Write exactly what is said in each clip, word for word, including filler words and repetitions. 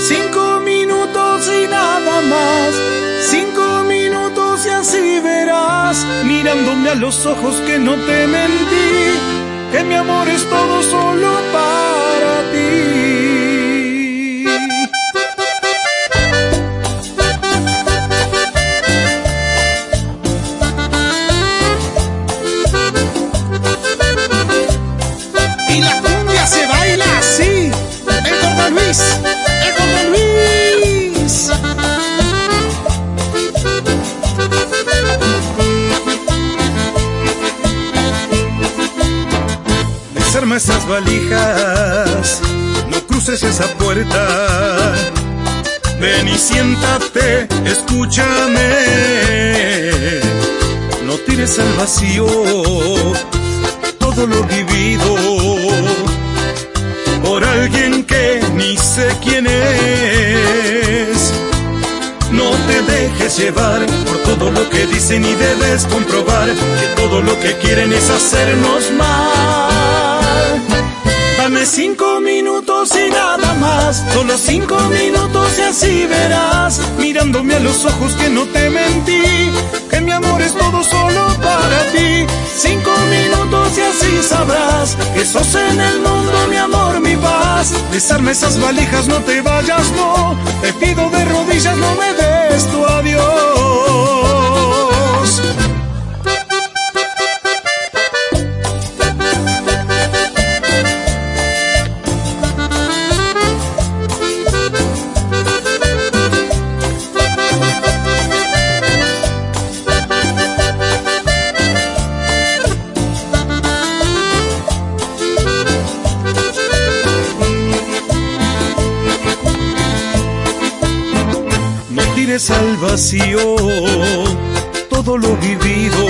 Cinco minutos y nada más, cinco minutos y así verás, mirándome a los ojos que no te mentí, que mi amor es todo solo para ti. Y la cumbia se baila así, el Gordo Luis, el Gordo Luis. Desarma esas valijas, no cruces esa puerta. Ven y siéntate, escúchame. No tires al vacío todo lo vivido por alguien que ni sé quién es. No te dejes llevar por todo lo que dicen y debes comprobar que todo lo que quieren es hacernos mal. Dame cinco minutos y nada más, solo cinco minutos y así verás, mirándome a los ojos que no te mentí, que mi amor es todo solo para ti. Cinco minutos y así sabrás que sos en el mundo mi amor, mi paz. Desarma esas valijas, no te vayas, no. Te pido de rodillas, no me des tu adiós. Tires al vacío todo lo vivido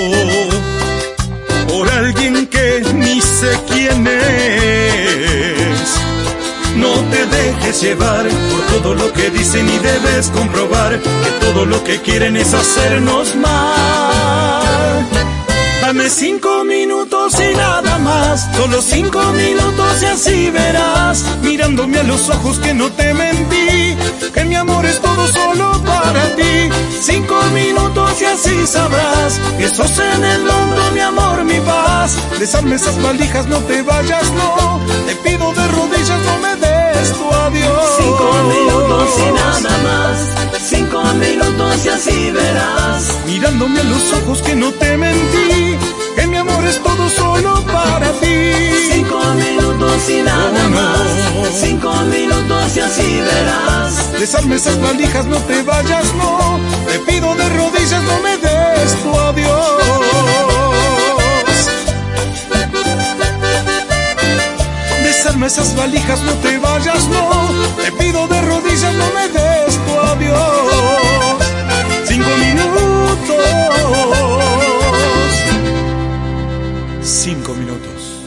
por alguien que ni sé quién es. No te dejes llevar por todo lo que dicen y debes comprobar que todo lo que quieren es hacernos mal. Dame cinco minutos y nada más, solo cinco minutos y así verás, mirándome a los ojos que no te mentí, que mi amor es todo solo para ti. Cinco minutos y así sabrás que sos en el mundo mi amor, mi paz. Desarme esas valijas, no te vayas, no. Te pido de rodillas, no me des tu adiós. Cinco minutos y nada más, cinco minutos y así verás, mirándome a los ojos que no te mentí, que mi amor es todo solo para ti. Cinco minutos y nada Oh, no. más, cinco minutos y así verás. Desarme esas valijas, no te vayas, no. Te pido de rodillas, no me des tu adiós. Desarme esas valijas, no te vayas, no. Te pido de rodillas, no me des tu adiós. Cinco minutos. Cinco minutos.